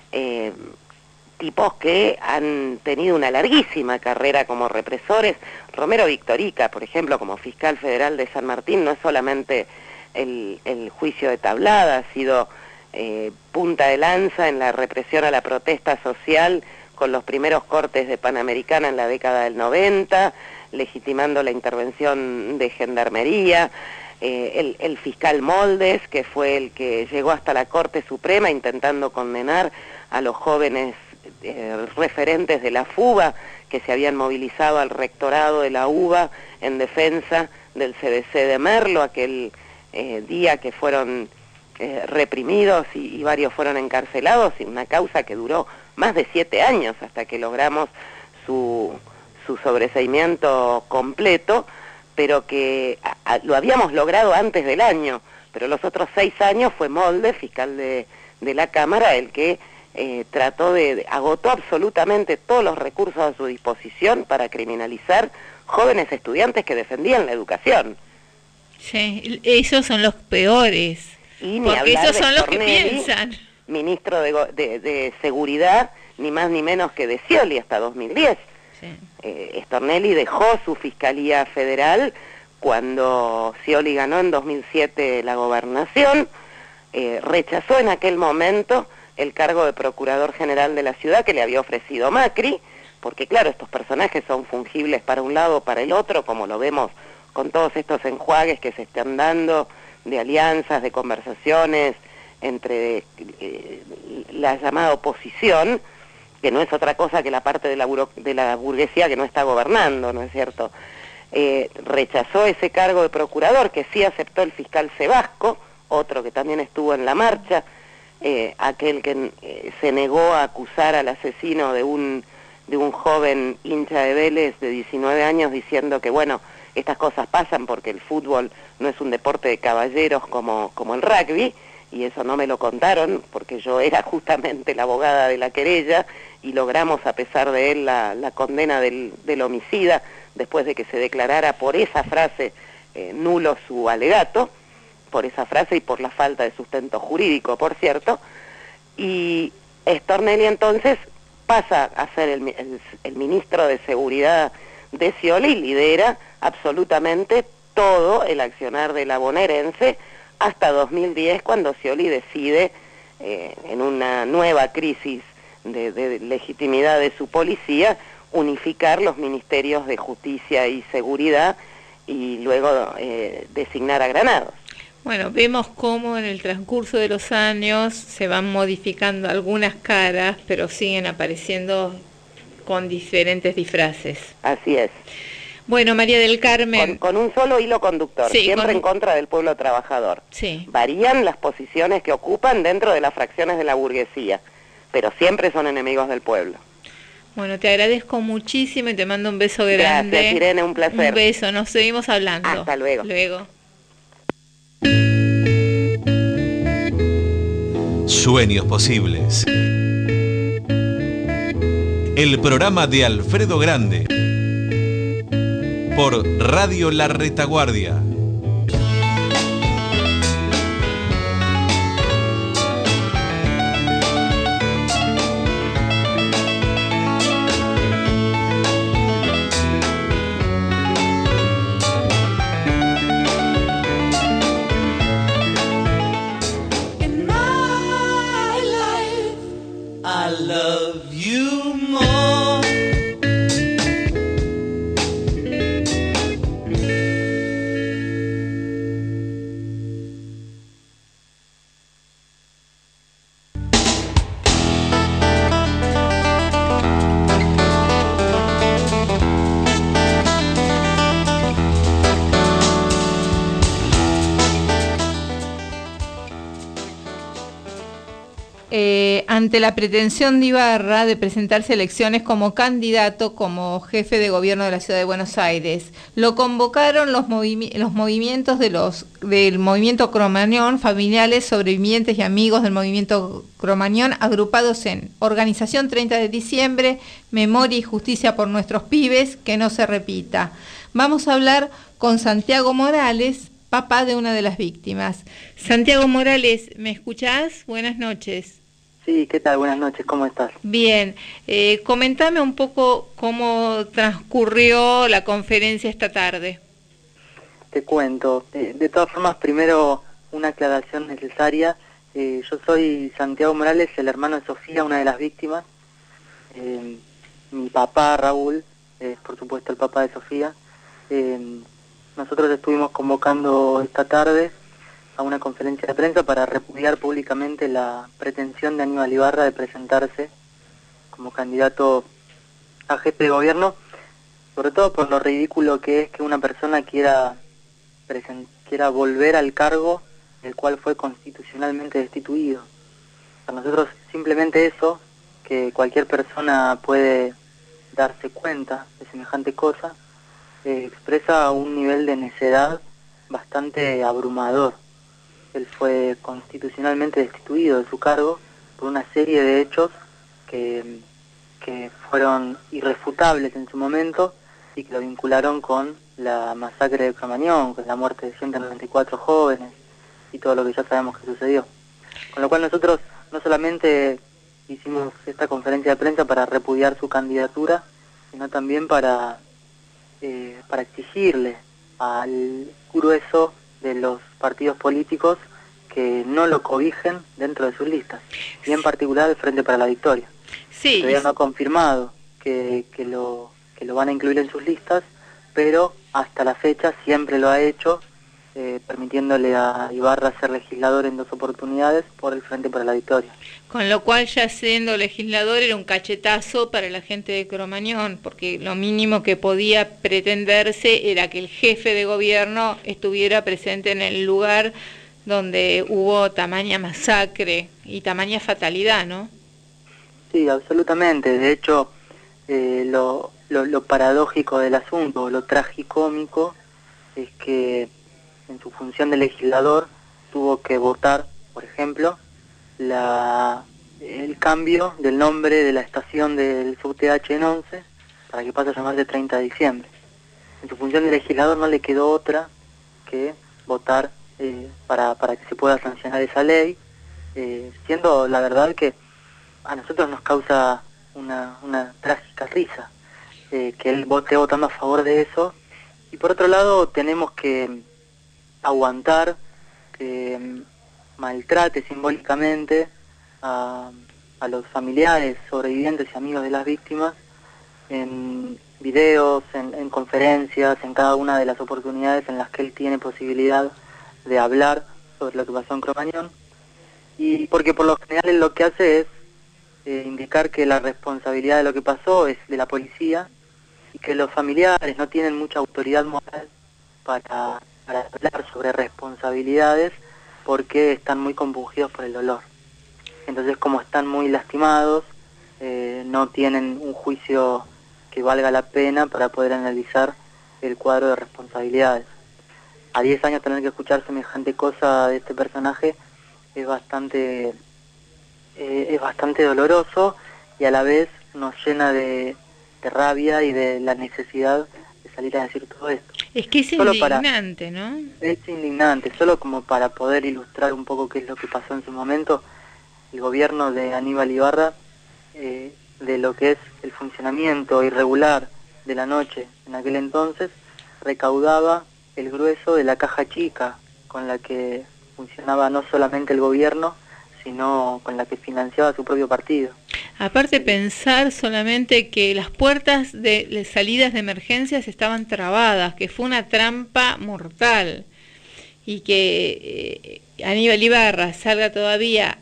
tipos que han tenido una larguísima carrera como represores. Romero Victorica, por ejemplo, como fiscal federal de San Martín, no es solamente el juicio de Tablada, ha sido punta de lanza en la represión a la protesta social con los primeros cortes de Panamericana en la década del 90, legitimando la intervención de Gendarmería, el fiscal Moldes, que fue el que llegó hasta la Corte Suprema intentando condenar a los jóvenes referentes de la FUBA que se habían movilizado al rectorado de la UBA en defensa del CDC de Merlo, aquel día que fueron reprimidos y varios fueron encarcelados, y una causa que duró más de 7 años hasta que logramos su sobreseimiento completo, pero que lo habíamos logrado antes del año, pero los otros 6 años fue Molde, fiscal de la Cámara, el que agotó absolutamente todos los recursos a su disposición para criminalizar jóvenes estudiantes que defendían la educación. Sí, esos son los peores. Y ni porque hablar esos de son los que Stornelli, piensan. Ministro de Seguridad, ni más ni menos que de Scioli hasta 2010. Sí. Stornelli dejó su Fiscalía Federal cuando Scioli ganó en 2007 la gobernación, rechazó en aquel momento el cargo de Procurador General de la ciudad que le había ofrecido Macri, porque claro, estos personajes son fungibles para un lado o para el otro, como lo vemos con todos estos enjuagues que se están dando de alianzas, de conversaciones entre la llamada oposición, que no es otra cosa que la parte de la burguesía que no está gobernando, ¿no es cierto? Rechazó ese cargo de procurador, que sí aceptó el fiscal Sebasco, otro que también estuvo en la marcha, aquel que se negó a acusar al asesino de un joven hincha de Vélez de 19 años, diciendo que, bueno, estas cosas pasan porque el fútbol no es un deporte de caballeros como el rugby, y eso no me lo contaron, porque yo era justamente la abogada de la querella, y logramos, a pesar de él, la condena del homicida, después de que se declarara por esa frase nulo su alegato, por esa frase y por la falta de sustento jurídico, por cierto, y Stornelli entonces pasa a ser el ministro de Seguridad de Scioli, lidera absolutamente todo el accionar de la bonaerense hasta 2010, cuando Scioli decide, en una nueva crisis de legitimidad de su policía, unificar los ministerios de Justicia y Seguridad y luego designar a Granados. Bueno, vemos cómo en el transcurso de los años se van modificando algunas caras, pero siguen apareciendo con diferentes disfraces. Así es. Bueno, María del Carmen. Con un solo hilo conductor, sí, siempre en contra del pueblo trabajador. Sí. Varían las posiciones que ocupan dentro de las fracciones de la burguesía, pero siempre son enemigos del pueblo. Bueno, te agradezco muchísimo y te mando un beso grande. Gracias, Irene, un placer. Un beso, nos seguimos hablando. Hasta luego. Sueños posibles. El programa de Alfredo Grande por Radio La Retaguardia. I love you more. Ante la pretensión de Ibarra de presentarse a elecciones como candidato, como jefe de gobierno de la ciudad de Buenos Aires, lo convocaron los movimientos del movimiento Cromañón, familiares, sobrevivientes y amigos del movimiento Cromañón, agrupados en Organización 30 de Diciembre, Memoria y Justicia por Nuestros Pibes, que no se repita. Vamos a hablar con Santiago Morales, papá de una de las víctimas. Santiago Morales, ¿me escuchás? Buenas noches. Sí, ¿qué tal? Buenas noches, ¿cómo estás? Bien, comentame un poco cómo transcurrió la conferencia esta tarde. Te cuento. De todas formas, primero una aclaración necesaria. Yo soy Santiago Morales, el hermano de Sofía, una de las víctimas. Mi papá, Raúl, por supuesto el papá de Sofía. Nosotros estuvimos convocando esta tarde a una conferencia de prensa para repudiar públicamente la pretensión de Aníbal Ibarra de presentarse como candidato a jefe de gobierno, sobre todo por lo ridículo que es que una persona quiera volver al cargo del cual fue constitucionalmente destituido. Para nosotros simplemente eso, que cualquier persona puede darse cuenta de semejante cosa, expresa un nivel de necedad bastante abrumador. Él fue constitucionalmente destituido de su cargo por una serie de hechos que fueron irrefutables en su momento y que lo vincularon con la masacre de Cromañón, con la muerte de 194 jóvenes y todo lo que ya sabemos que sucedió. Con lo cual nosotros no solamente hicimos esta conferencia de prensa para repudiar su candidatura, sino también para exigirle al grueso de los partidos políticos que no lo cobijen dentro de sus listas, y en particular el Frente para la Victoria. Sí. Todavía no ha confirmado que lo van a incluir en sus listas, pero hasta la fecha siempre lo ha hecho, permitiéndole a Ibarra ser legislador en 2 oportunidades por el Frente para la Victoria. Con lo cual, ya siendo legislador, era un cachetazo para la gente de Cromañón, porque lo mínimo que podía pretenderse era que el jefe de gobierno estuviera presente en el lugar donde hubo tamaña masacre y tamaña fatalidad, ¿no? Sí, absolutamente. De hecho, lo paradójico del asunto, lo tragicómico, es que en su función de legislador tuvo que votar, por ejemplo, el cambio del nombre de la estación del subte H en 11 para que pase a llamarse 30 de diciembre. En su función de legislador no le quedó otra que votar para que se pueda sancionar esa ley, siendo la verdad que a nosotros nos causa una trágica risa que él esté votando a favor de eso, y por otro lado tenemos que aguantar que maltrate simbólicamente a los familiares, sobrevivientes y amigos de las víctimas en videos, en conferencias, en cada una de las oportunidades en las que él tiene posibilidad de hablar sobre lo que pasó en Cromañón, y porque por lo general él lo que hace es indicar que la responsabilidad de lo que pasó es de la policía y que los familiares no tienen mucha autoridad moral para hablar sobre responsabilidades porque están muy compungidos por el dolor. Entonces, como están muy lastimados, no tienen un juicio que valga la pena para poder analizar el cuadro de responsabilidades. A 10 años tener que escuchar semejante cosa de este personaje es bastante doloroso, y a la vez nos llena de rabia y de la necesidad de salir a decir todo esto. Es que es indignante, ¿no? Es indignante, solo como para poder ilustrar un poco qué es lo que pasó en su momento. El gobierno de Aníbal Ibarra, de lo que es el funcionamiento irregular de la noche en aquel entonces, recaudaba el grueso de la caja chica con la que funcionaba no solamente el gobierno, sino con la que financiaba su propio partido. Aparte, pensar solamente que las puertas de salidas de emergencias estaban trabadas, que fue una trampa mortal, y que Aníbal Ibarra salga todavía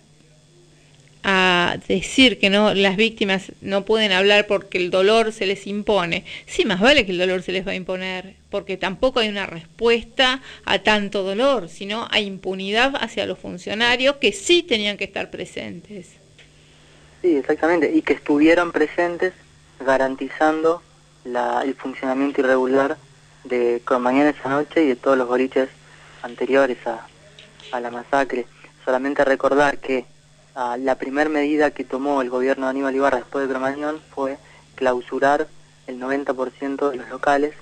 a decir que no, las víctimas no pueden hablar porque el dolor se les impone. Sí, más vale que el dolor se les va a imponer, porque tampoco hay una respuesta a tanto dolor, sino a impunidad hacia los funcionarios que sí tenían que estar presentes. Sí, exactamente, y que estuvieran presentes garantizando el funcionamiento irregular de Cromañón esa noche y de todos los boliches anteriores a la masacre. Solamente recordar que la primera medida que tomó el gobierno de Aníbal Ibarra después de Cromañón fue clausurar el 90% de los locales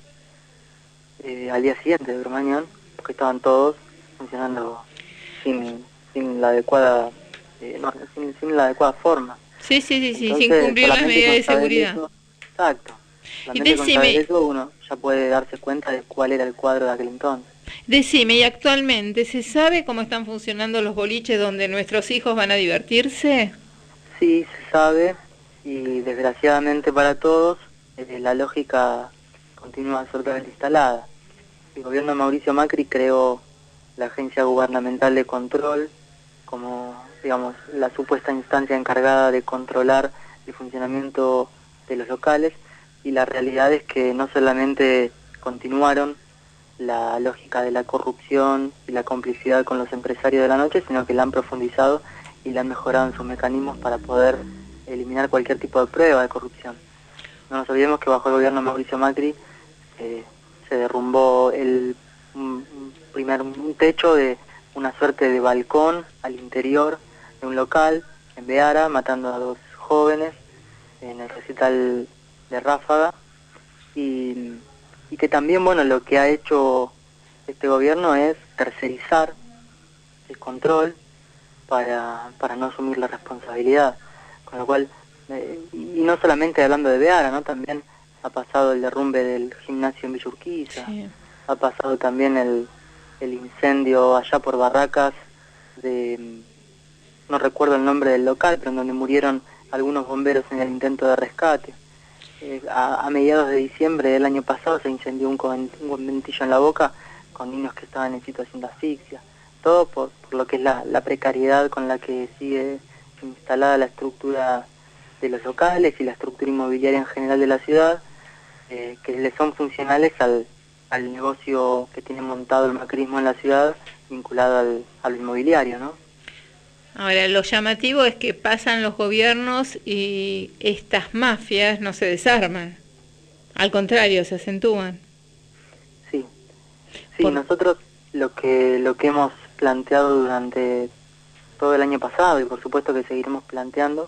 al día siguiente de Cromañón, porque estaban todos funcionando sin la adecuada sin la adecuada forma. Sí, entonces, sin cumplir las medidas de seguridad. Eso, exacto. Solamente con saber eso uno ya puede darse cuenta de cuál era el cuadro de aquel entonces. Decime, ¿y actualmente se sabe cómo están funcionando los boliches donde nuestros hijos van a divertirse? Sí, se sabe, y desgraciadamente para todos, la lógica continúa absolutamente instalada. El gobierno de Mauricio Macri creó la Agencia Gubernamental de Control como, digamos, la supuesta instancia encargada de controlar el funcionamiento de los locales, y la realidad es que no solamente continuaron la lógica de la corrupción y la complicidad con los empresarios de la noche, sino que la han profundizado y la han mejorado en sus mecanismos para poder eliminar cualquier tipo de prueba de corrupción. No nos olvidemos que bajo el gobierno de Mauricio Macri se derrumbó un techo de una suerte de balcón al interior de un local en Beara, matando a 2 jóvenes en el recital de Ráfaga, y y que también, bueno, lo que ha hecho este gobierno es tercerizar el control para no asumir la responsabilidad, con lo cual, y no solamente hablando de Beara, ¿no? También ha pasado el derrumbe del gimnasio en Villa Urquiza, Sí. ha pasado también el incendio allá por Barracas de, no recuerdo el nombre del local, pero en donde murieron algunos bomberos en el intento de rescate. A mediados de diciembre del año pasado se incendió un conventillo en La Boca con niños que estaban en situación de asfixia. Todo por lo que es la precariedad con la que sigue instalada la estructura de los locales y la estructura inmobiliaria en general de la ciudad, que le son funcionales al negocio que tiene montado el macrismo en la ciudad, vinculado al inmobiliario, ¿no? Ahora, lo llamativo es que pasan los gobiernos y estas mafias no se desarman, al contrario, se acentúan. Sí, nosotros lo que hemos planteado durante todo el año pasado, y por supuesto que seguiremos planteando,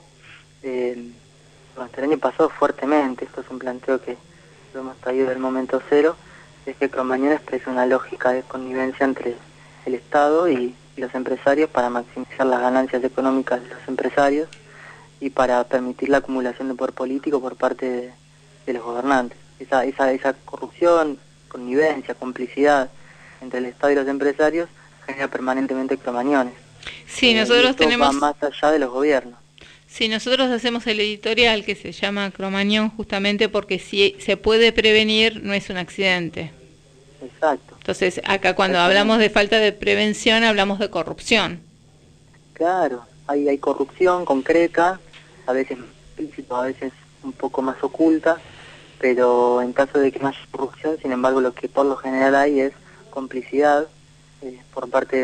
durante el año pasado fuertemente, esto es un planteo que lo hemos traído del momento cero, es que Cromañón expresa una lógica de connivencia entre el Estado y los empresarios para maximizar las ganancias económicas de los empresarios y para permitir la acumulación de poder político por parte de los gobernantes. Esa corrupción, connivencia, complicidad entre el Estado y los empresarios genera permanentemente cromañones. Sí, nosotros tenemos... va más allá de los gobiernos. Sí, nosotros hacemos el editorial que se llama Cromañón justamente porque si se puede prevenir no es un accidente. Exacto. Entonces, acá cuando hablamos de falta de prevención hablamos de corrupción. Claro, hay corrupción concreta, a veces explícita, a veces un poco más oculta, pero en caso de que no haya corrupción, sin embargo, lo que por lo general hay es complicidad por parte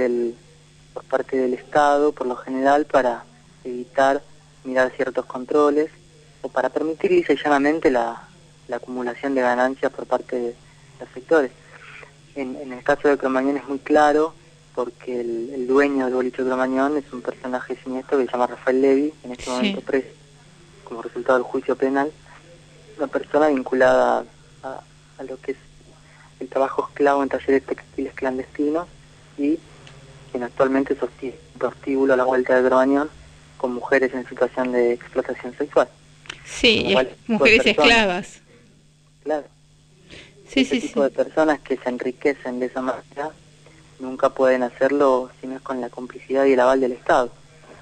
del Estado, por lo general, para evitar mirar ciertos controles o para permitir lisa y llanamente la acumulación de ganancias por parte de los sectores. En el caso de Cromañón es muy claro porque el dueño del boliche Cromañón es un personaje siniestro que se llama Rafael Levy, en este momento preso como resultado del juicio penal, una persona vinculada a lo que es el trabajo esclavo en talleres textiles clandestinos y quien actualmente sostiene un prostíbulo a la vuelta de Cromañón con mujeres en situación de explotación sexual. Sí, mujeres esclavas. Claro. Sí, Ese tipo de personas que se enriquecen de esa manera nunca pueden hacerlo si no es con la complicidad y el aval del Estado.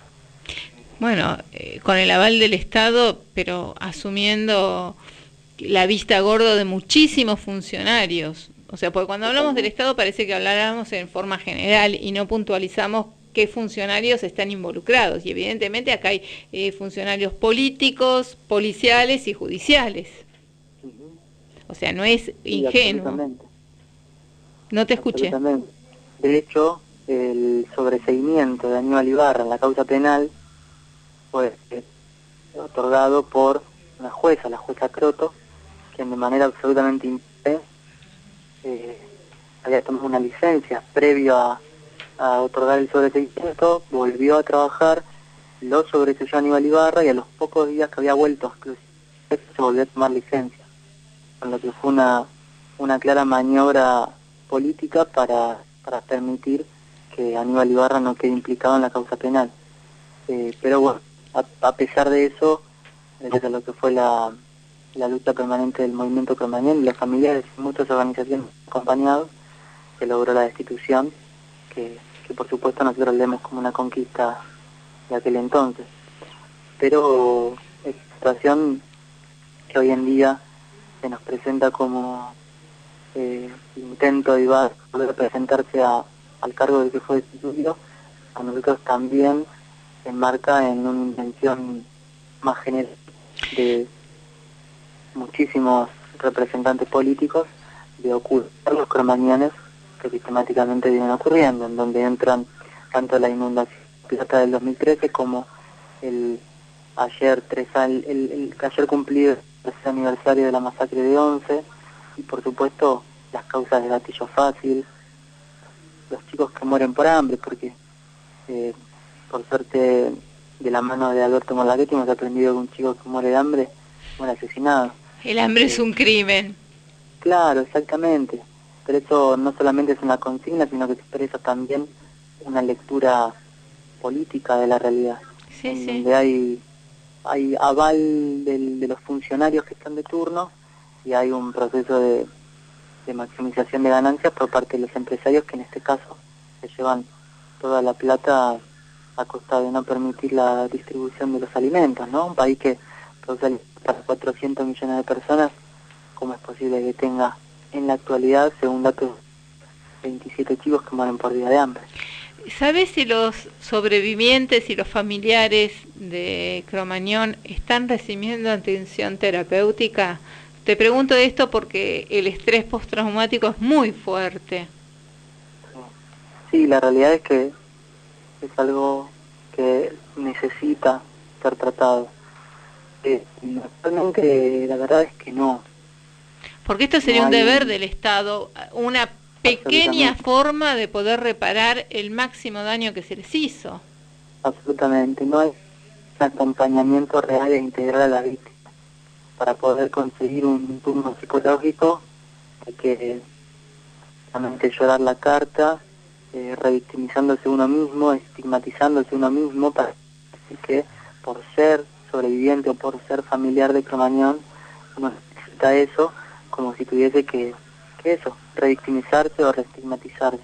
Bueno, con el aval del Estado, pero asumiendo la vista gorda de muchísimos funcionarios. O sea, porque cuando hablamos del Estado parece que habláramos en forma general y no puntualizamos qué funcionarios están involucrados. Y evidentemente acá hay funcionarios políticos, policiales y judiciales. O sea, no es ingenuo. No te escuché. De hecho, el sobreseimiento de Aníbal Ibarra en la causa penal fue otorgado por una jueza, la jueza Croto, quien de manera absolutamente impune había tomado una licencia previo a otorgar el sobreseimiento, volvió a trabajar, lo sobreseyó Aníbal Ibarra y a los pocos días que había vuelto se volvió a tomar licencia, con lo que fue una clara maniobra política para permitir que Aníbal Ibarra no quede implicado en la causa penal. Pero bueno, a pesar de eso, desde lo que fue la lucha permanente del movimiento Cromañón, las familiares y muchas organizaciones acompañados, se logró la destitución, que por supuesto nosotros leemos como una conquista de aquel entonces. Pero es una situación que hoy en día se nos presenta como intento de Ibarra poder presentarse al cargo de que fue destituido, a nosotros también se enmarca en una intención más general de muchísimos representantes políticos de ocultar los cromañones que sistemáticamente vienen ocurriendo, en donde entran tanto la inundación pirata del 2013 como el ayer cumplido el tercer aniversario de la masacre de Once, y por supuesto las causas de gatillo fácil, los chicos que mueren por hambre, porque por suerte de la mano de Alberto Morlachetti hemos aprendido que un chico que muere de hambre muere asesinado. El hambre es un crimen. Claro, exactamente. Pero eso no solamente es una consigna, sino que expresa también una lectura política de la realidad. Sí, sí. Donde hay aval de los funcionarios que están de turno y hay un proceso de maximización de ganancias por parte de los empresarios que en este caso se llevan toda la plata a costa de no permitir la distribución de los alimentos, ¿no? Un país que produce alimentos para 400 millones de personas, ¿cómo es posible que tenga en la actualidad, según datos, 27 chicos que mueren por día de hambre? ¿Sabes si los sobrevivientes y los familiares de Cromañón están recibiendo atención terapéutica? Te pregunto esto porque el estrés postraumático es muy fuerte. Sí, la realidad es que es algo que necesita ser tratado. Actualmente la verdad es que no. Porque esto sería un deber del Estado, una pequeña forma de poder reparar el máximo daño que se les hizo. Absolutamente, no hay un acompañamiento real e integral a la víctima. Para poder conseguir un turno psicológico hay que solamente llorar la carta, revictimizándose uno mismo, estigmatizándose uno mismo, para decir que por ser sobreviviente o por ser familiar de Cromañón uno necesita eso, como si tuviese que eso, revictimizarse o reestigmatizarse.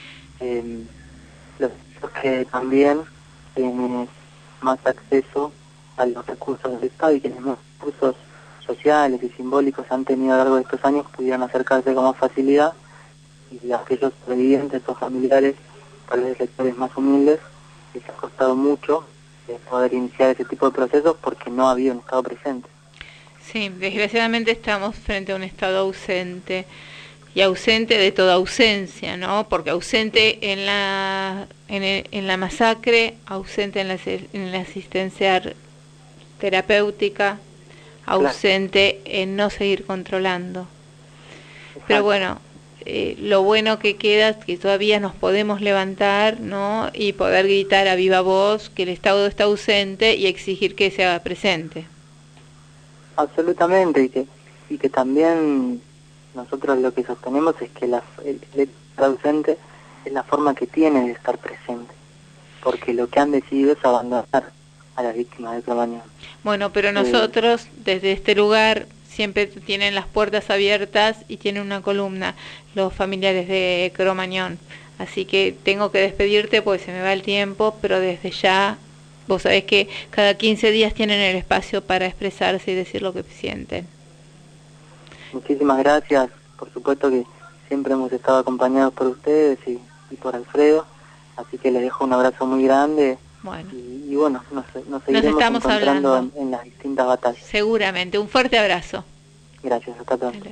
Los que también tienen más acceso a los recursos del Estado y quienes más recursos sociales y simbólicos han tenido a lo largo de estos años pudieran acercarse con más facilidad, y aquellos sobrevivientes o familiares, tal vez sectores más humildes, les ha costado mucho poder iniciar ese tipo de procesos porque no había un Estado presente. Sí, desgraciadamente estamos frente a un Estado ausente, y ausente de toda ausencia, ¿no? Porque ausente en la masacre, ausente en la asistencia terapéutica, ausente en no seguir controlando. Exacto. Pero bueno, lo bueno que queda es que todavía nos podemos levantar, ¿no? Y poder gritar a viva voz que el Estado está ausente y exigir que se haga presente. Absolutamente, y que también nosotros lo que sostenemos es que el estar ausente es la forma que tiene de estar presente, porque lo que han decidido es abandonar a las víctimas de Cromañón. Bueno, pero nosotros desde este lugar siempre tienen las puertas abiertas y tienen una columna, los familiares de Cromañón. Así que tengo que despedirte porque se me va el tiempo, pero desde ya, vos sabés que cada 15 días tienen el espacio para expresarse y decir lo que sienten. Muchísimas gracias, por supuesto que siempre hemos estado acompañados por ustedes y por Alfredo, así que les dejo un abrazo muy grande. Bueno, y bueno, nos seguiremos estamos encontrando hablando en las distintas batallas. Seguramente, un fuerte abrazo. Gracias, hasta pronto.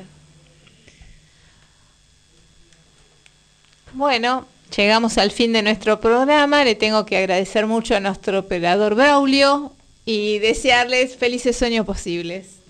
Bueno, llegamos al fin de nuestro programa. Le tengo que agradecer mucho a nuestro operador Braulio y desearles felices sueños posibles.